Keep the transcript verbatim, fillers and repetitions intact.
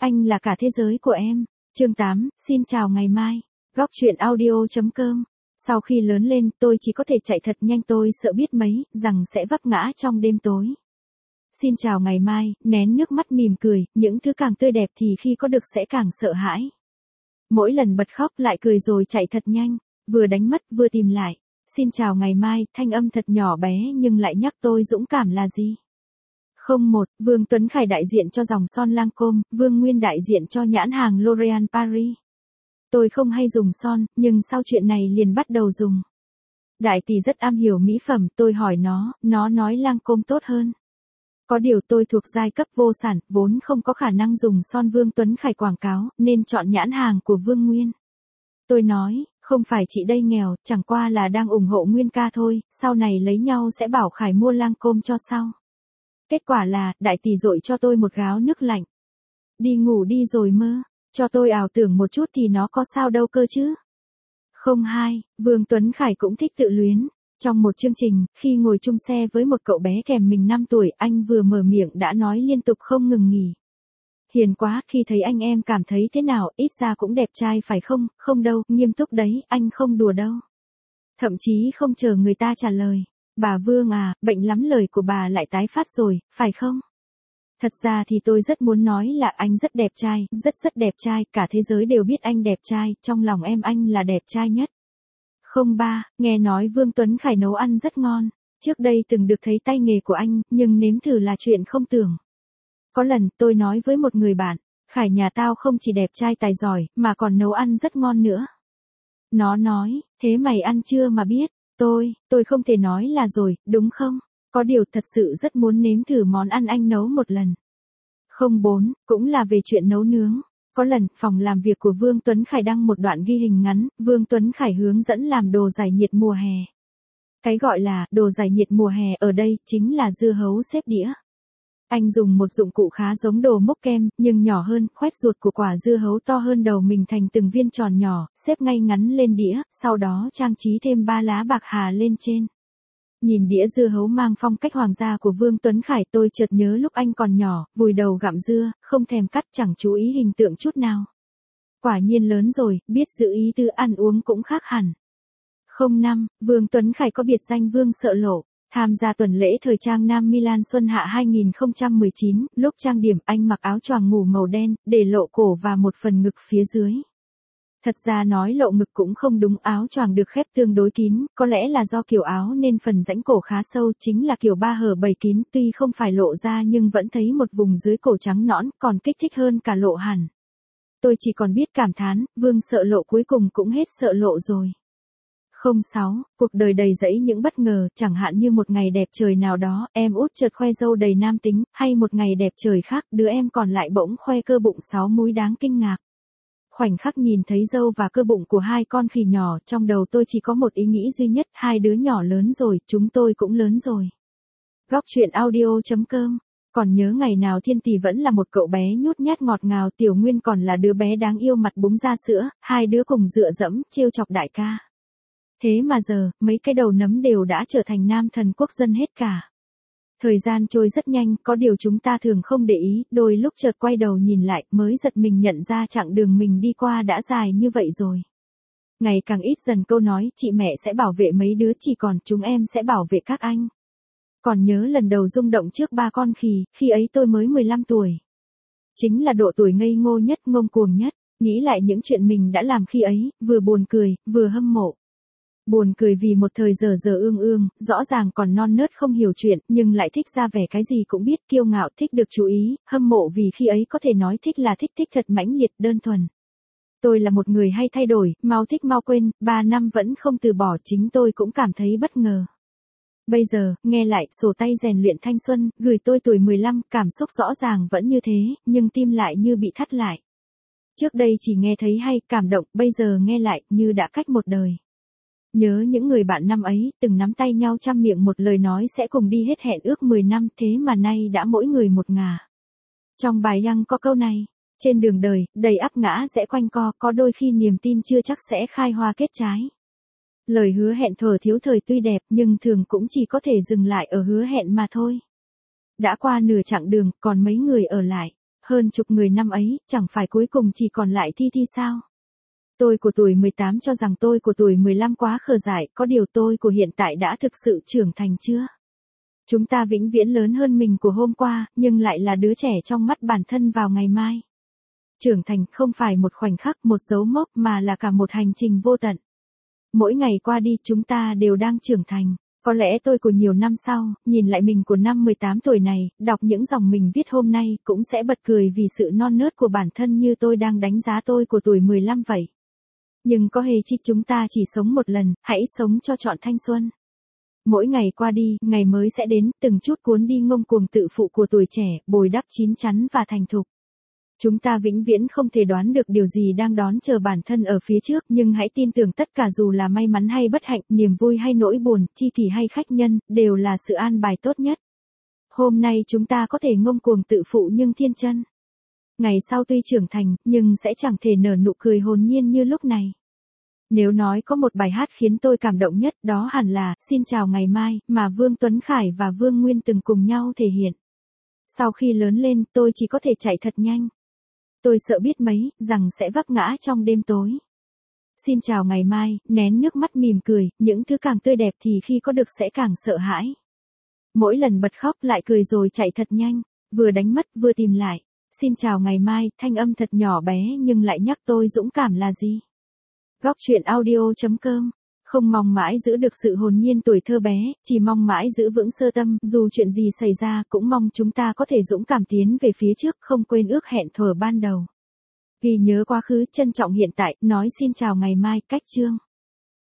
anh là cả thế giới của em. Chương tám, xin chào ngày mai. Góc truyện audio.com. Sau khi lớn lên, tôi chỉ có thể chạy thật nhanh, tôi sợ biết mấy, rằng sẽ vấp ngã trong đêm tối. Xin chào ngày mai, nén nước mắt mỉm cười, những thứ càng tươi đẹp thì khi có được sẽ càng sợ hãi. Mỗi lần bật khóc lại cười rồi chạy thật nhanh, vừa đánh mất vừa tìm lại. Xin chào ngày mai, thanh âm thật nhỏ bé nhưng lại nhắc tôi dũng cảm là gì? không một, Vương Tuấn Khải đại diện cho dòng son Lancôme, Vương Nguyên đại diện cho nhãn hàng L'Oréal Paris. Tôi không hay dùng son, nhưng sau chuyện này liền bắt đầu dùng. Đại tỷ rất am hiểu mỹ phẩm, tôi hỏi nó, nó nói Lancôme tốt hơn. Có điều tôi thuộc giai cấp vô sản, vốn không có khả năng dùng son Vương Tuấn Khải quảng cáo, nên chọn nhãn hàng của Vương Nguyên. Tôi nói, không phải chị đây nghèo, chẳng qua là đang ủng hộ Nguyên ca thôi, sau này lấy nhau sẽ bảo Khải mua Lancôme cho sau. Kết quả là, đại tỷ dội cho tôi một gáo nước lạnh. Đi ngủ đi rồi mơ, cho tôi ảo tưởng một chút thì nó có sao đâu cơ chứ. không hai, Vương Tuấn Khải cũng thích tự luyến. Trong một chương trình, khi ngồi chung xe với một cậu bé kèm mình năm tuổi, anh vừa mở miệng đã nói liên tục không ngừng nghỉ. Hiền quá, khi thấy anh em cảm thấy thế nào, ít ra cũng đẹp trai phải không? Không đâu, nghiêm túc đấy, anh không đùa đâu. Thậm chí không chờ người ta trả lời. Bà Vương à, bệnh lắm, lời của bà lại tái phát rồi, phải không? Thật ra thì tôi rất muốn nói là anh rất đẹp trai, rất rất đẹp trai, cả thế giới đều biết anh đẹp trai, trong lòng em anh là đẹp trai nhất. không ba, nghe nói Vương Tuấn Khải nấu ăn rất ngon. Trước đây từng được thấy tay nghề của anh, nhưng nếm thử là chuyện không tưởng. Có lần, tôi nói với một người bạn, Khải nhà tao không chỉ đẹp trai tài giỏi, mà còn nấu ăn rất ngon nữa. Nó nói, thế mày ăn chưa mà biết. Tôi, tôi không thể nói là rồi, đúng không? Có điều thật sự rất muốn nếm thử món ăn anh nấu một lần. không bốn, cũng là về chuyện nấu nướng. Có lần, phòng làm việc của Vương Tuấn Khải đăng một đoạn ghi hình ngắn, Vương Tuấn Khải hướng dẫn làm đồ giải nhiệt mùa hè. Cái gọi là đồ giải nhiệt mùa hè ở đây chính là dưa hấu xếp đĩa. Anh dùng một dụng cụ khá giống đồ múc kem, nhưng nhỏ hơn, khoét ruột của quả dưa hấu to hơn đầu mình thành từng viên tròn nhỏ, xếp ngay ngắn lên đĩa, sau đó trang trí thêm ba lá bạc hà lên trên. Nhìn đĩa dưa hấu mang phong cách hoàng gia của Vương Tuấn Khải, tôi chợt nhớ lúc anh còn nhỏ, vùi đầu gặm dưa, không thèm cắt, chẳng chú ý hình tượng chút nào. Quả nhiên lớn rồi, biết giữ ý tư ăn uống cũng khác hẳn. không năm, Vương Tuấn Khải có biệt danh Vương Sợ Lộ. Tham gia tuần lễ thời trang Nam Milan Xuân Hạ hai không một chín, lúc trang điểm anh mặc áo choàng ngủ màu đen, để lộ cổ và một phần ngực phía dưới. Thật ra nói lộ ngực cũng không đúng, áo choàng được khép tương đối kín, có lẽ là do kiểu áo nên phần rãnh cổ khá sâu, chính là kiểu ba hở bảy kín, tuy không phải lộ ra nhưng vẫn thấy một vùng dưới cổ trắng nõn, còn kích thích hơn cả lộ hẳn. Tôi chỉ còn biết cảm thán, Vương Sợ Lộ cuối cùng cũng hết sợ lộ rồi. không sáu, cuộc đời đầy rẫy những bất ngờ, chẳng hạn như một ngày đẹp trời nào đó, em út chợt khoe râu đầy nam tính, hay một ngày đẹp trời khác, đứa em còn lại bỗng khoe cơ bụng sáu múi đáng kinh ngạc. Khoảnh khắc nhìn thấy râu và cơ bụng của hai con khỉ nhỏ, trong đầu tôi chỉ có một ý nghĩ duy nhất, hai đứa nhỏ lớn rồi, chúng tôi cũng lớn rồi. Góc truyện audio.com. Còn nhớ ngày nào Thiên Tỷ vẫn là một cậu bé nhút nhát ngọt ngào, Tiểu Nguyên còn là đứa bé đáng yêu mặt búng ra sữa, hai đứa cùng dựa dẫm, trêu chọc đại ca. Thế mà giờ, mấy cái đầu nấm đều đã trở thành nam thần quốc dân hết cả. Thời gian trôi rất nhanh, có điều chúng ta thường không để ý, đôi lúc chợt quay đầu nhìn lại, mới giật mình nhận ra chặng đường mình đi qua đã dài như vậy rồi. Ngày càng ít dần câu nói, chị mẹ sẽ bảo vệ mấy đứa, chỉ còn chúng em sẽ bảo vệ các anh. Còn nhớ lần đầu rung động trước ba con khỉ, khi ấy tôi mới mười lăm tuổi. Chính là độ tuổi ngây ngô nhất, ngông cuồng nhất, nghĩ lại những chuyện mình đã làm khi ấy, vừa buồn cười, vừa hâm mộ. Buồn cười vì một thời giờ giờ ương ương, rõ ràng còn non nớt không hiểu chuyện, nhưng lại thích ra vẻ cái gì cũng biết, kiêu ngạo, thích được chú ý, hâm mộ vì khi ấy có thể nói thích là thích, thích thật mãnh liệt, đơn thuần. Tôi là một người hay thay đổi, mau thích mau quên, ba năm vẫn không từ bỏ, chính tôi cũng cảm thấy bất ngờ. Bây giờ, nghe lại, sổ tay rèn luyện thanh xuân, gửi tôi tuổi mười lăm, cảm xúc rõ ràng vẫn như thế, nhưng tim lại như bị thắt lại. Trước đây chỉ nghe thấy hay, cảm động, bây giờ nghe lại, như đã cách một đời. Nhớ những người bạn năm ấy, từng nắm tay nhau trăm miệng một lời nói sẽ cùng đi hết hẹn ước mười năm, thế mà nay đã mỗi người một ngả. Trong bài Young có câu này, trên đường đời, đầy ắp ngã rẽ quanh co, có đôi khi niềm tin chưa chắc sẽ khai hoa kết trái. Lời hứa hẹn thuở thiếu thời tuy đẹp, nhưng thường cũng chỉ có thể dừng lại ở hứa hẹn mà thôi. Đã qua nửa chặng đường, còn mấy người ở lại. Hơn chục người năm ấy, chẳng phải cuối cùng chỉ còn lại Thi Thi sao? Tôi của tuổi mười tám cho rằng tôi của tuổi mười lăm quá khờ dại, có điều tôi của hiện tại đã thực sự trưởng thành chưa? Chúng ta vĩnh viễn lớn hơn mình của hôm qua, nhưng lại là đứa trẻ trong mắt bản thân vào ngày mai. Trưởng thành không phải một khoảnh khắc, một dấu mốc mà là cả một hành trình vô tận. Mỗi ngày qua đi chúng ta đều đang trưởng thành. Có lẽ tôi của nhiều năm sau, nhìn lại mình của năm mười tám tuổi này, đọc những dòng mình viết hôm nay, cũng sẽ bật cười vì sự non nớt của bản thân như tôi đang đánh giá tôi của tuổi mười lăm vậy. Nhưng có hề chi chúng ta chỉ sống một lần, hãy sống cho trọn thanh xuân. Mỗi ngày qua đi, ngày mới sẽ đến, từng chút cuốn đi ngông cuồng tự phụ của tuổi trẻ, bồi đắp chín chắn và thành thục. Chúng ta vĩnh viễn không thể đoán được điều gì đang đón chờ bản thân ở phía trước, nhưng hãy tin tưởng tất cả dù là may mắn hay bất hạnh, niềm vui hay nỗi buồn, tri kỷ hay khách nhân, đều là sự an bài tốt nhất. Hôm nay chúng ta có thể ngông cuồng tự phụ nhưng thiên chân. Ngày sau tuy trưởng thành, nhưng sẽ chẳng thể nở nụ cười hồn nhiên như lúc này. Nếu nói có một bài hát khiến tôi cảm động nhất, đó hẳn là Xin chào ngày mai, mà Vương Tuấn Khải và Vương Nguyên từng cùng nhau thể hiện. Sau khi lớn lên, tôi chỉ có thể chạy thật nhanh. Tôi sợ biết mấy, rằng sẽ vấp ngã trong đêm tối. Xin chào ngày mai, nén nước mắt mỉm cười, những thứ càng tươi đẹp thì khi có được sẽ càng sợ hãi. Mỗi lần bật khóc lại cười rồi chạy thật nhanh, vừa đánh mất vừa tìm lại. Xin chào ngày mai, thanh âm thật nhỏ bé nhưng lại nhắc tôi dũng cảm là gì. Góc truyện audio chấm com. Không mong mãi giữ được sự hồn nhiên tuổi thơ bé, chỉ mong mãi giữ vững sơ tâm, dù chuyện gì xảy ra cũng mong chúng ta có thể dũng cảm tiến về phía trước, không quên ước hẹn thuở ban đầu. Ghi nhớ quá khứ, trân trọng hiện tại, nói xin chào ngày mai, cách chương.